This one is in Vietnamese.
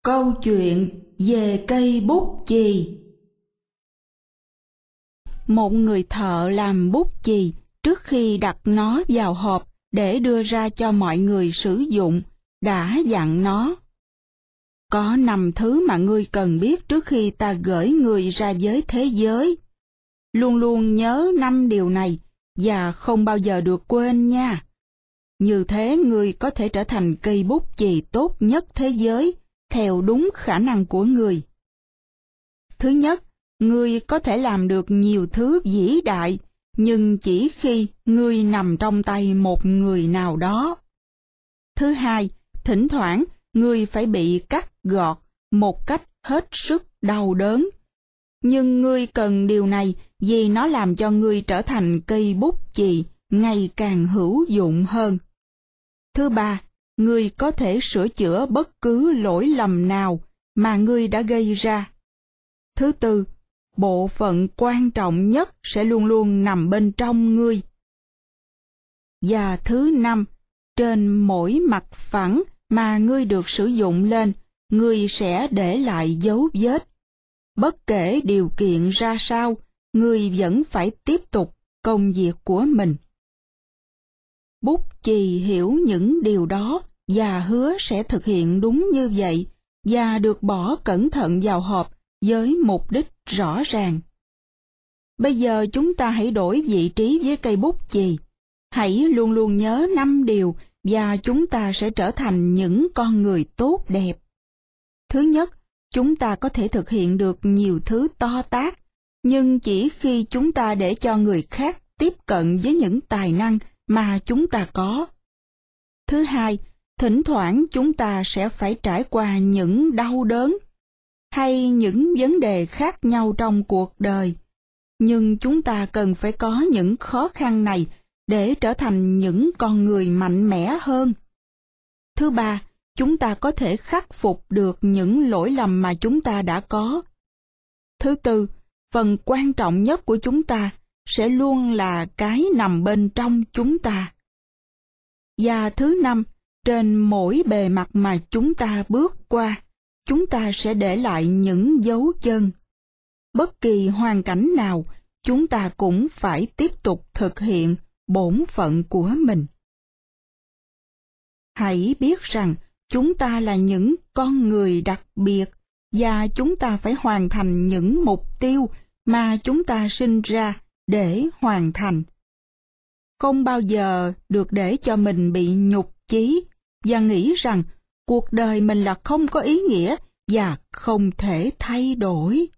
Câu chuyện về cây bút chì. Một người thợ làm bút chì trước khi đặt nó vào hộp để đưa ra cho mọi người sử dụng, đã dặn nó: có 5 thứ mà ngươi cần biết trước khi ta gửi ngươi ra với thế giới. Luôn luôn nhớ 5 điều này và không bao giờ được quên nha. Như thế ngươi có thể trở thành cây bút chì tốt nhất thế giới theo đúng khả năng của ngươi. Thứ nhất, ngươi có thể làm được nhiều thứ vĩ đại, nhưng chỉ khi ngươi nằm trong tay một người nào đó. Thứ hai, thỉnh thoảng ngươi phải bị cắt gọt một cách hết sức đau đớn. Nhưng ngươi cần điều này vì nó làm cho ngươi trở thành cây bút chì ngày càng hữu dụng hơn. Thứ ba, ngươi có thể sửa chữa bất cứ lỗi lầm nào mà ngươi đã gây ra. Thứ tư, bộ phận quan trọng nhất sẽ luôn luôn nằm bên trong ngươi. Và thứ năm, trên mỗi mặt phẳng mà ngươi được sử dụng lên, ngươi sẽ để lại dấu vết. Bất kể điều kiện ra sao, ngươi vẫn phải tiếp tục công việc của mình. Bút chì hiểu những điều đó và hứa sẽ thực hiện đúng như vậy và được bỏ cẩn thận vào hộp với mục đích rõ ràng. Bây giờ chúng ta hãy đổi vị trí với cây bút chì. Hãy luôn luôn nhớ 5 điều và chúng ta sẽ trở thành những con người tốt đẹp. Thứ nhất, chúng ta có thể thực hiện được nhiều thứ to tát, nhưng chỉ khi chúng ta để cho người khác tiếp cận với những tài năng mà chúng ta có. Thứ hai, thỉnh thoảng chúng ta sẽ phải trải qua những đau đớn hay những vấn đề khác nhau trong cuộc đời. Nhưng chúng ta cần phải có những khó khăn này để trở thành những con người mạnh mẽ hơn. Thứ ba, chúng ta có thể khắc phục được những lỗi lầm mà chúng ta đã có. Thứ tư, phần quan trọng nhất của chúng ta sẽ luôn là cái nằm bên trong chúng ta. Và thứ năm, trên mỗi bề mặt mà chúng ta bước qua, chúng ta sẽ để lại những dấu chân. Bất kỳ hoàn cảnh nào, chúng ta cũng phải tiếp tục thực hiện bổn phận của mình. Hãy biết rằng chúng ta là những con người đặc biệt và chúng ta phải hoàn thành những mục tiêu mà chúng ta sinh ra để hoàn thành. Không bao giờ được để cho mình bị nhụt chí và nghĩ rằng cuộc đời mình là không có ý nghĩa và không thể thay đổi.